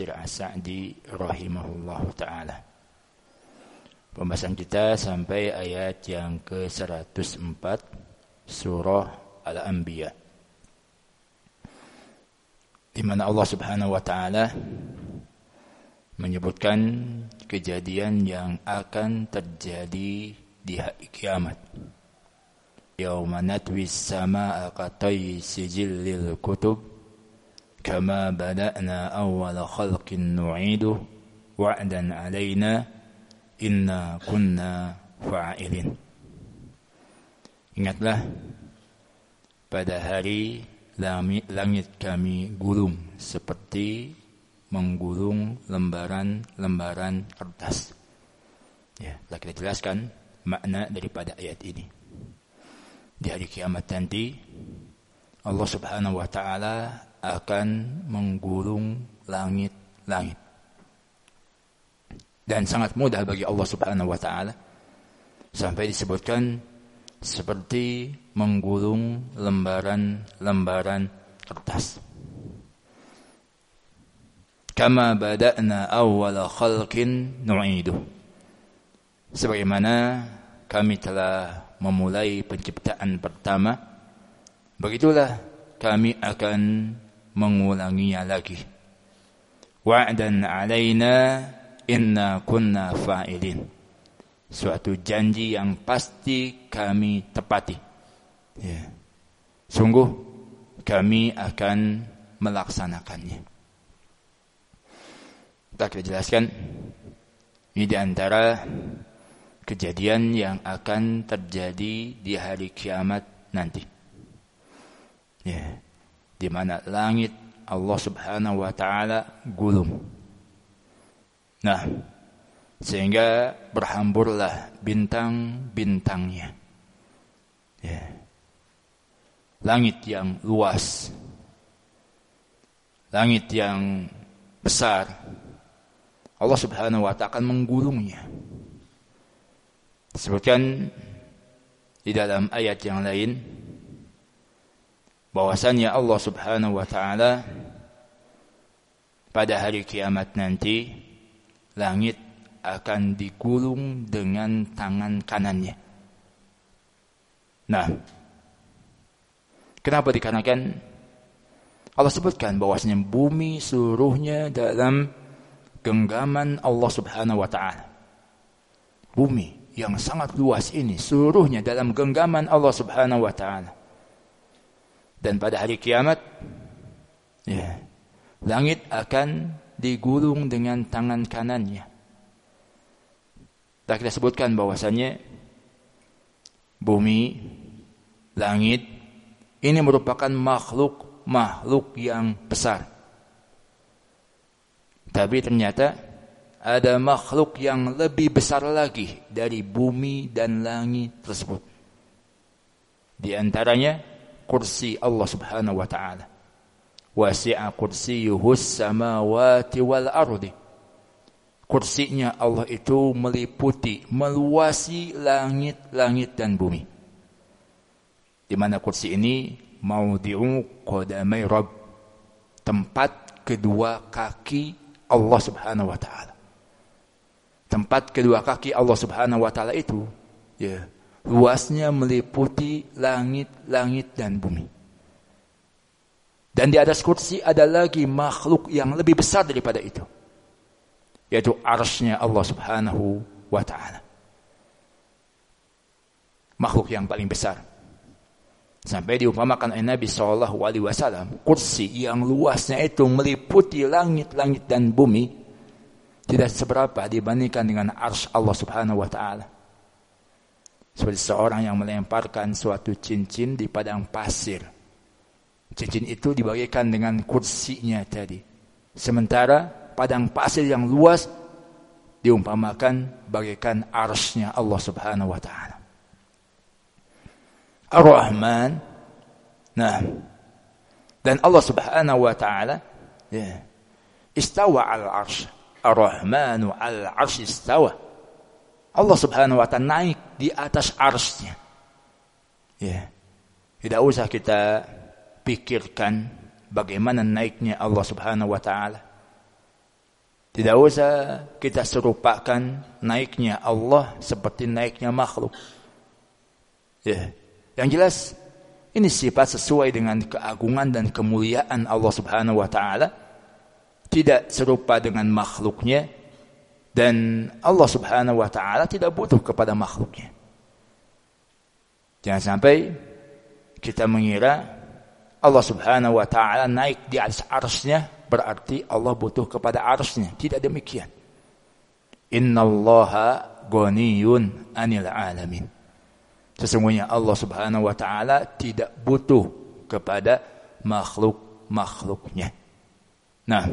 As-Sa'di rahimahullah ta'ala. Pembahasan kita sampai ayat yang ke-104 surah Al-Anbiya, di mana Allah Subhanahu wa taala menyebutkan kejadian yang akan terjadi di hari kiamat. Yauma natwis samaa'a qatay sijillil kutub kama bada'na awwala khalqin nu'iduhu wa'dan 'alaina inna kunna fa'ilin. Ingatlah pada hari langit kami gulung seperti menggulung lembaran-lembaran kertas. Ya, telah kita jelaskan makna daripada ayat ini. Di hari kiamat nanti Allah Subhanahu wa taala akan menggulung langit-langit. Dan sangat mudah bagi Allah Subhanahu wa taala, sampai disebutkan seperti menggulung lembaran-lembaran kertas. Kama bada'na awwala khalqin nu'iduh. Sebagaimana kami telah memulai penciptaan pertama, begitulah kami akan mengulanginya lagi. Wa'dan 'alaina inna kunna fa'ilin. Suatu janji yang pasti kami tepati. Ya. Sungguh kami akan melaksanakannya. Kita jelaskan ini di antara kejadian yang akan terjadi di hari kiamat nanti. Ya, di mana langit Allah Subhanahu wa taala gulung. Nah, sehingga berhamburlah bintang-bintangnya. Ya. Langit yang luas, langit yang besar, Allah Subhanahu wa taala akan menggulungnya. Disebutkan di dalam ayat yang lain bahwasannya Allah Subhanahu wa taala pada hari kiamat nanti langit akan digulung dengan tangan kanannya. Nah, kenapa dikarenakan Allah sebutkan bahwasanya bumi seluruhnya dalam genggaman Allah Subhanahu wa taala. Bumi yang sangat luas ini seluruhnya dalam genggaman Allah Subhanahu wa taala. Dan pada hari kiamat, ya, langit akan digulung dengan tangan kanannya. Tak kita sebutkan bahwasannya bumi, langit ini merupakan makhluk yang besar. Tapi ternyata ada makhluk yang lebih besar lagi dari bumi dan langit tersebut. Di antaranya kursi Allah Subhanahu wa taala. Wasi'a kursiyyuhus samawati wal ardi. Kursinya Allah itu meliputi, meluasi langit-langit dan bumi. Di mana kursi ini maudhi'u qadamai Rabb, tempat kedua kaki Allah Subhanahu wa taala. Tempat kedua kaki Allah Subhanahu wa taala itu, ya, luasnya meliputi langit-langit dan bumi. Dan di atas kursi ada lagi makhluk yang lebih besar daripada itu, yaitu arsy-Nya Allah Subhanahu wa taala. Makhluk yang paling besar. Sampai diumpamakan oleh Nabi SAW, kursi yang luasnya itu meliputi langit-langit dan bumi tidak seberapa dibandingkan dengan arsy Allah Subhanahu wa taala. Seperti seorang yang melemparkan suatu cincin di padang pasir. Cincin itu dibagikan dengan kursinya tadi. Sementara padang pasir yang luas diumpamakan bagaikan arsy-Nya Allah Subhanahu wa taala. Ar-Rahman. Nah, dan Allah Subhanahu wa taala, ya, istawa al-arsy. Ar-Rahmanu al-arsy istawa. Allah Subhanahu wa taala naik di atas arsy-Nya. Ya. Tidak usah kita pikirkan bagaimana naiknya Allah Subhanahu wa taala. Tidak usah kita serupakan naiknya Allah seperti naiknya makhluk. Ya. Yang jelas ini sifat sesuai dengan keagungan dan kemuliaan Allah Subhanahu wa taala. Tidak serupa dengan makhluknya, dan Allah Subhanahu wa taala tidak butuh kepada makhluknya. Jangan sampai kita mengira Allah Subhanahu wa taala naik di atas arsy-Nya berarti Allah butuh kepada arsy-Nya. Tidak demikian. Innallaha ghaniyun 'anil 'alamin. Sesungguhnya Allah Subhanahu wa taala tidak butuh kepada makhluk-makhluknya. Nah,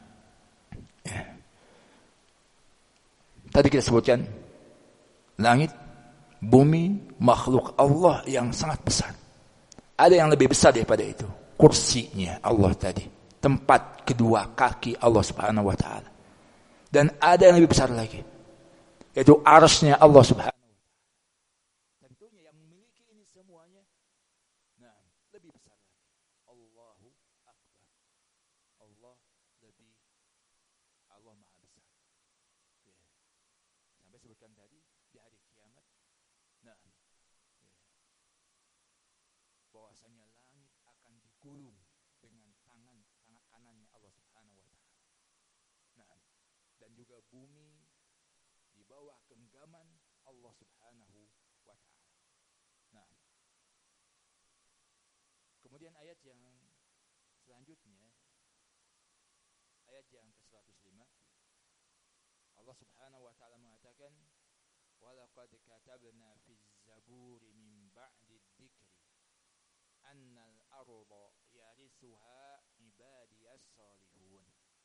tadi kita sebutkan langit, bumi, makhluk Allah yang sangat besar. Ada yang lebih besar daripada itu. Kursinya Allah tadi, tempat kedua kaki Allah Subhanahu wa taala. Dan ada yang lebih besar lagi, yaitu arsy-Nya Allah Subhanahu wa taala. Tentunya yang memiliki ini semuanya, nah, lebih besar lagi. Allahu Akbar. Allah Maha besar. Ya. Sampai sebutkan tadi di hari kiamat. Nah, ya, bahwasanya langit akan digulung dengan tangan kanannya Allah Subhanahu wa taala. Nah, dan juga bumi di bawah genggaman Allah Subhanahu wa taala. Nah, kemudian ayat yang selanjutnya, ayat yang ke-105, Allah Subhanahu wa taala mengatakan, "Walaqad katabna fiz zaburi min ba'di dzikri annal arda yarisuha ibadiyas salihun."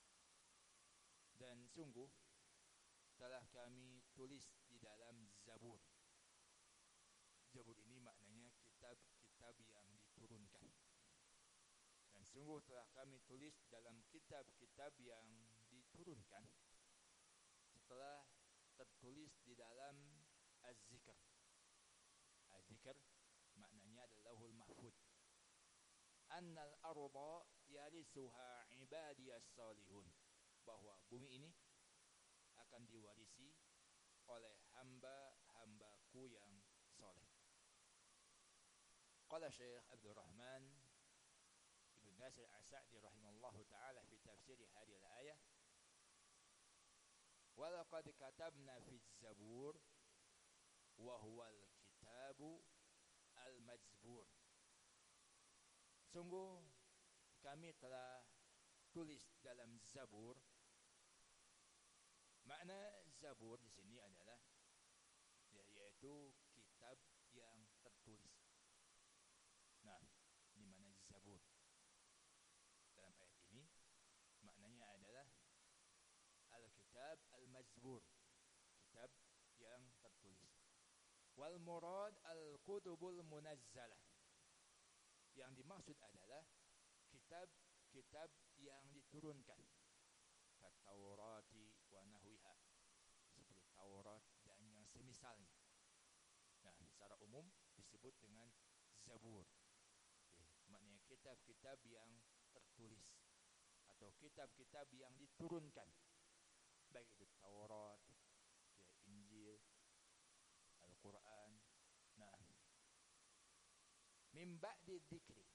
Dan sungguh telah kami tulis di dalam Zabur. Zabur ini maknanya kitab-kitab yang diturunkan. Dan sungguh telah kami tulis dalam kitab-kitab yang diturunkan setelah tertulis di dalam Az-Zikr. Az-Zikr maknanya adalah Lauhul Mahfuz. Annal arda yarisuha ibadiyas salihun. Bahwa bumi ini akan diwarisi oleh hamba-hambaku yang soleh. Qala Syekh Abdul Rahman Ibn Nasir As-Sa'di rahimallahu ta'ala fi tafsir hadhihi al-ayah, "Walaqad katabna fi Zabur wa huwa al-kitabu al-majzbur." Sungguh kami telah tulis dalam Zabur. Makna Zabur di sini adalah yaitu kitab yang tertulis. Nah, di mana Zabur? Dalam ayat ini maknanya adalah Al-Kitab Al-Majzbur, kitab yang tertulis. Wal murad Al-Kutubul Munazzalah. Yang dimaksud adalah kitab-kitab yang diturunkan. Taurati wa nahwiha, seperti Taurat dan yang semisalnya. Nah, secara umum disebut dengan Zabur. Maknanya kitab-kitab yang tertulis atau kitab-kitab yang diturunkan, baik itu Taurat, Injil, Al-Quran. Nah, min ba'di dzikri,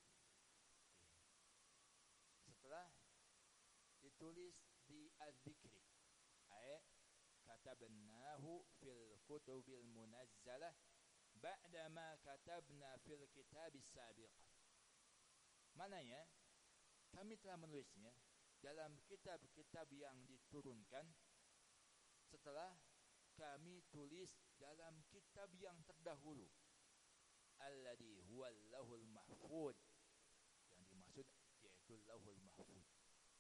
setelah ditulis di Az-Zikri, ay katabnahu fil kutubil munazzalah ba'da ma katabna fil kitabis sabiq. Mananya kami telah menulisnya dalam kitab-kitab yang diturunkan setelah kami tulis dalam kitab yang terdahulu, alladhi huwal lauhul mahfuz. Yang dimaksud yaitu Lauhul Mahfuz.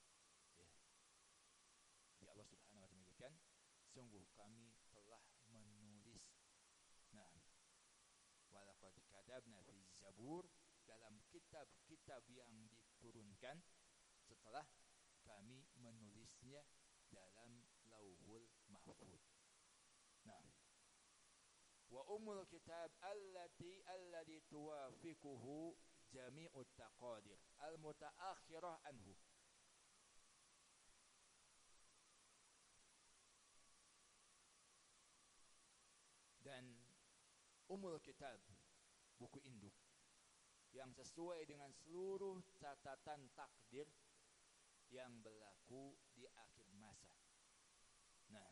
Allah Subhanahu wa ta'ala menyebutkan, sungguh kami telah menulis. Nah, walaqad katabna fi Zabur, dalam kitab-kitab yang diturunkan setelah kami menulisnya dalam Lauhul Mahfuz. Nah, wa umul kitab alladhi tuwafiquhu jami'ut taqadir al-mutaakhirah anhu. Ummul Kitab, buku induk yang sesuai dengan seluruh catatan takdir yang berlaku di akhir masa. Nah,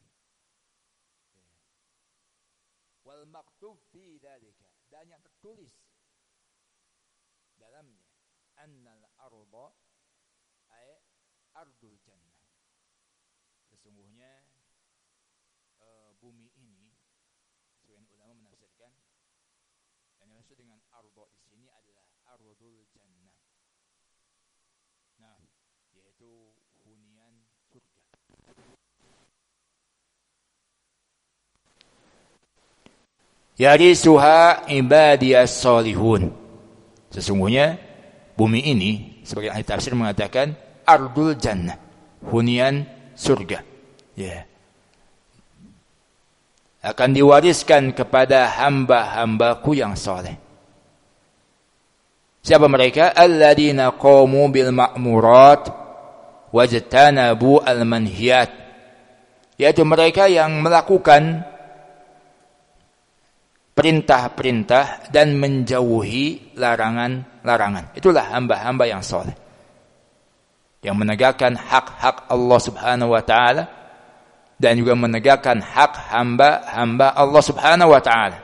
wal maktub fi dzalika, dan yang tertulis dalamnya annal arda ay ardul jannah, sesungguhnya bumi ini, sebagian ulama menafsirkan, dan yang maksud dengan arda di sini adalah ardul jannah. Nah, yaitu hunian surga. Yarisuha ibadiyas solihun, sesungguhnya bumi ini, sebagian ahli tafsir mengatakan ardul jannah, hunian surga. Ya. Akan diwariskan kepada hamba-hambaku yang soleh. Siapa mereka? Alladzina qamu bil ma'murat wajtanabu al manhiyat, yaitu mereka yang melakukan perintah-perintah dan menjauhi larangan-larangan. Itulah hamba-hamba yang soleh, yang menegakkan hak-hak Allah Subhanahu wa taala dan juga menegakkan hak hamba-hamba Allah Subhanahu wa taala.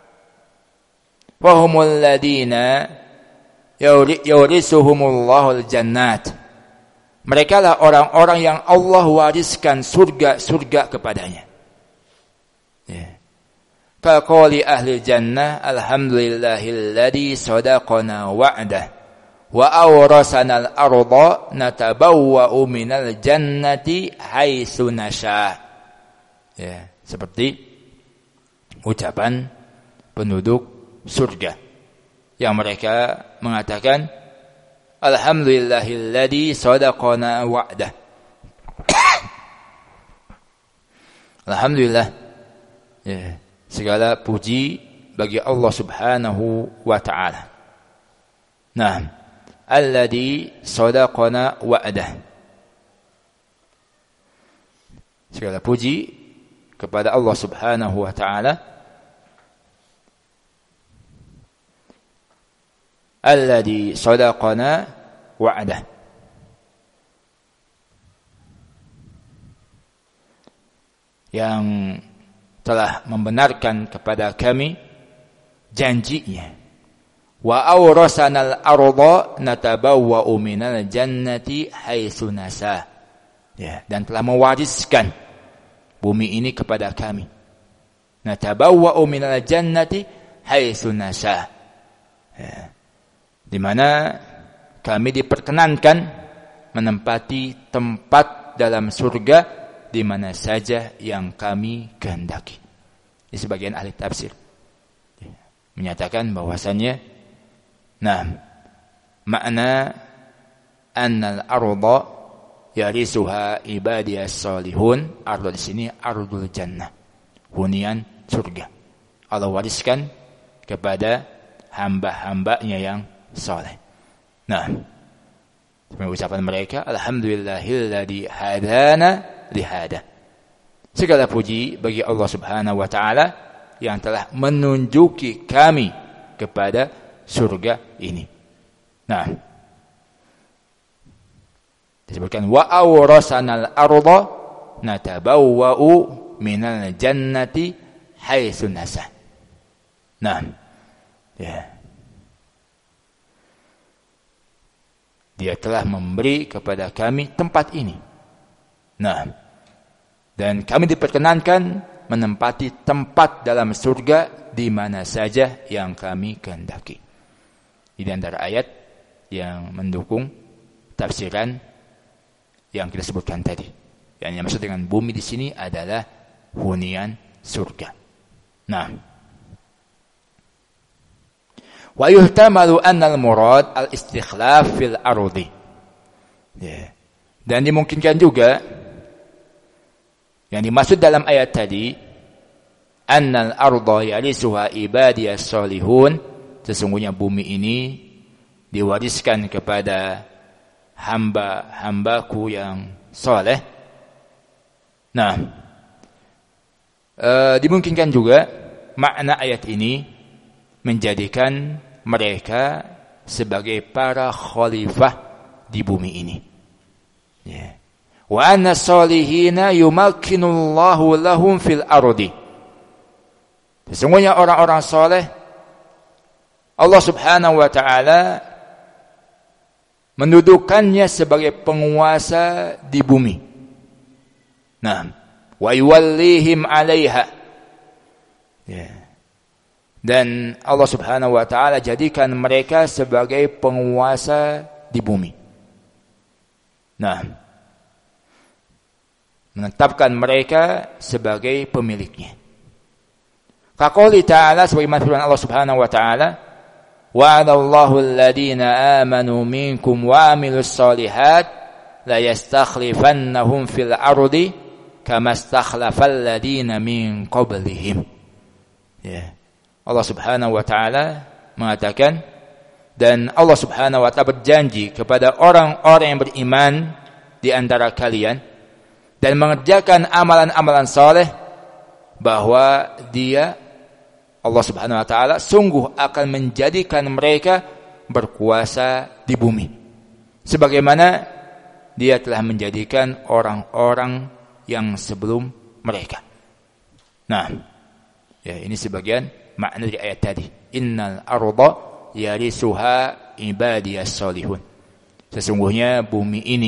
Wa humul ladina yurisuhumullahul jannat, mereka lah orang-orang yang Allah wariskan surga-surga kepadanya. Ya. Kaqali ahli jannah, alhamdulillahilladzi sadaqana wa'dah wa awrasana al-arda natabawwa'u minal jannati haitsu nasha. Ya, seperti ucapan penduduk surga yang mereka mengatakan alhamdulillahilladzi sadaqana wa'dah. Alhamdulillah, ya, segala puji bagi Allah Subhanahu wa taala. Nah, alladzi sadaqana wa'dah, segala puji kepada Allah Subhanahu wa taala, alladzi sadaqana wa'dah, yang telah membenarkan kepada kami janjinya. Wa awrasanal arda natabawwa'u minal jannati haitsu nasa, ya, dan telah mewariskan bumi ini kepada kami. Natabawwa'u minal jannati haitsu nasa, ya, di mana kami diperkenankan menempati tempat dalam surga di mana saja yang kami kehendaki. Ini sebagian ahli tafsir menyatakan bahwasannya, nah, makna annal arda yarisuha ibadiyas salihun, arda di sini ardul jannah, hunian surga. Allah wariskan kepada hamba-hambanya yang saleh. Nah, ucapan mereka, alhamdulillahilladzi hadana lihada, segala puji bagi Allah Subhanahu wa taala yang telah menunjuki kami kepada surga ini. Nah, disebutkan wa awrasanal arda natabawwa'u minal jannati haitsu nasa. Nah, ya, dia telah memberi kepada kami tempat ini. Nah, dan kami diperkenankan menempati tempat dalam surga di mana saja yang kami kehendaki. Ini antara ayat yang mendukung tafsiran yang kita sebutkan tadi. Yang maksud dengan bumi di sini adalah hunian surga. Nah, wa yuhtamalu anna al-murad al-istikhlaf fil ardi. Ya. Dan dimungkinkan juga yang dimaksud dalam ayat tadi, annal arda yarisuha ibadiyas salihun, sesungguhnya bumi ini diwariskan kepada hamba-hambaku yang saleh. Nah, dimungkinkan juga makna ayat ini menjadikan mereka sebagai para khalifah di bumi ini. Ya. Wa anna salihina yumakkinullahu lahum fil ardi. Sesungguhnya orang-orang saleh Allah Subhanahu wa taala mendudukannya sebagai penguasa di bumi. Nah, wa yuwallihim 'alaiha. Ya. Dan Allah Subhanahu wa taala jadikan mereka sebagai penguasa di bumi. Nah, menetapkan mereka sebagai pemiliknya. Kaqouli ta'ala, sebagaimana firman Allah Subhanahu wa taala, wa'adallahu alladhina amanu minkum wa 'amilus shalihat la yastakhlifannahum fil ardi kama istakhlafal ladina min qablihim. Ya. Allah Subhanahu wa taala mengatakan, dan Allah Subhanahu wa taala berjanji kepada orang-orang yang beriman di antara kalian dan mengerjakan amalan-amalan saleh bahwa dia Allah Subhanahu wa taala sungguh akan menjadikan mereka berkuasa di bumi sebagaimana dia telah menjadikan orang-orang yang sebelum mereka. Nah, ya, ini sebagian makna dari ayat tadi. Innal arda yarisuha ibadiyas salihun. Sesungguhnya bumi ini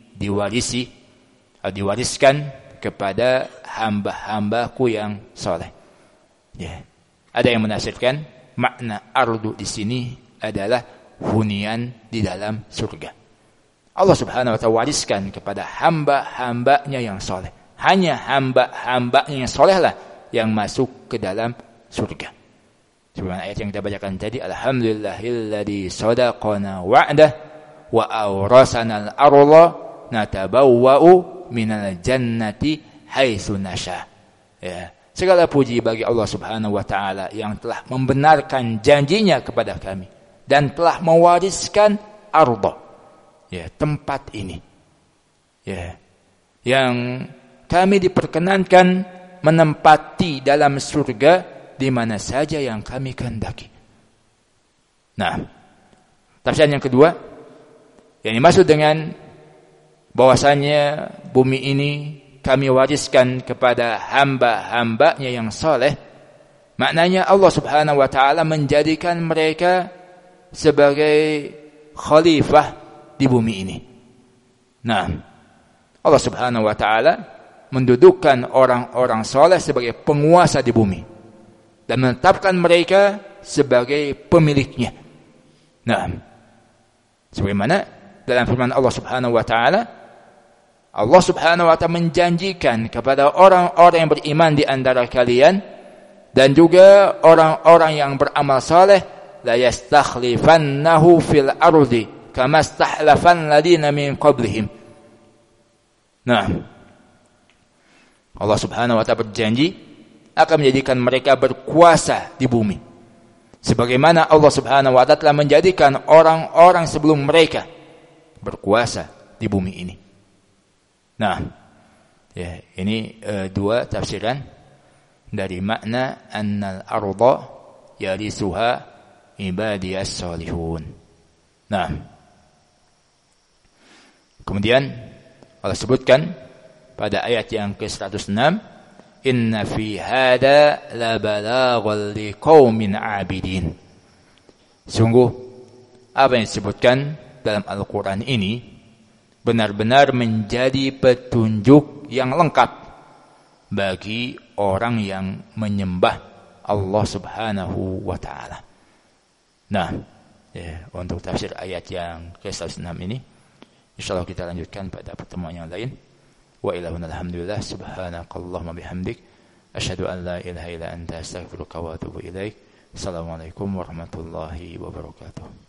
diwariskan kepada hamba-hambaku yang saleh. Ya. Ada yang menafsirkan makna ardu di sini adalah hunian di dalam surga. Allah Subhanahu wa taala wariskan kepada hamba-hambanya yang saleh. Hanya hamba-hambanya yang saleh lah yang masuk ke dalam surga. Sebagaimana ayat yang kita bacakan tadi, alhamdulillahilladzi sadaqana wa'dah wa awrasana al-ardha natabawwa'u minal jannati haitsu nasha. Ya, segala puji bagi Allah Subhanahu wa taala yang telah membenarkan janjinya kepada kami dan telah mewariskan ardha, ya, tempat ini, ya, yang kami diperkenankan menempati dalam surga di mana saja yang kami kehendaki. Nah, tafsir yang kedua yang dimaksud dengan bahwasanya bumi ini kami wariskan kepada hamba-hambanya yang saleh, maknanya Allah Subhanahu wa taala menjadikan mereka sebagai khalifah di bumi ini. Nah, Allah Subhanahu wa taala mendudukkan orang-orang saleh sebagai penguasa di bumi dan menetapkan mereka sebagai pemiliknya. Nah, sebagaimana dalam firman Allah Subhanahu wa taala, Allah Subhanahu wa taala menjanjikan kepada orang-orang yang beriman di antara kalian dan juga orang-orang yang beramal saleh, la yastakhlifannahu fil ardi kama stahlafan ladina min qablihim. Nah, Allah Subhanahu wa taala berjanji akan menjadikan mereka berkuasa di bumi sebagaimana Allah Subhanahu wa taala telah menjadikan orang-orang sebelum mereka berkuasa di bumi ini. Nah, ya, ini dua tafsiran dari makna annal arda yarisuha ibadiyas salihun. Nah, kemudian Allah sebutkan pada ayat yang ke-106, inna fi hada la balaghan liqaumin abidin. Sungguh apa yang disebutkan dalam Al-Quran ini benar-benar menjadi petunjuk yang lengkap bagi orang yang menyembah Allah Subhanahu wa taala. Nah, ya, untuk tafsir ayat yang ke-106 ini insyaallah kita lanjutkan pada pertemuan yang lain. Wa ilahuna alhamdulillah subhanakallahumma bihamdik asyhadu an la ilaha illa anta astaghfiruka wa atubu ilaik. Assalamualaikum warahmatullahi wabarakatuh.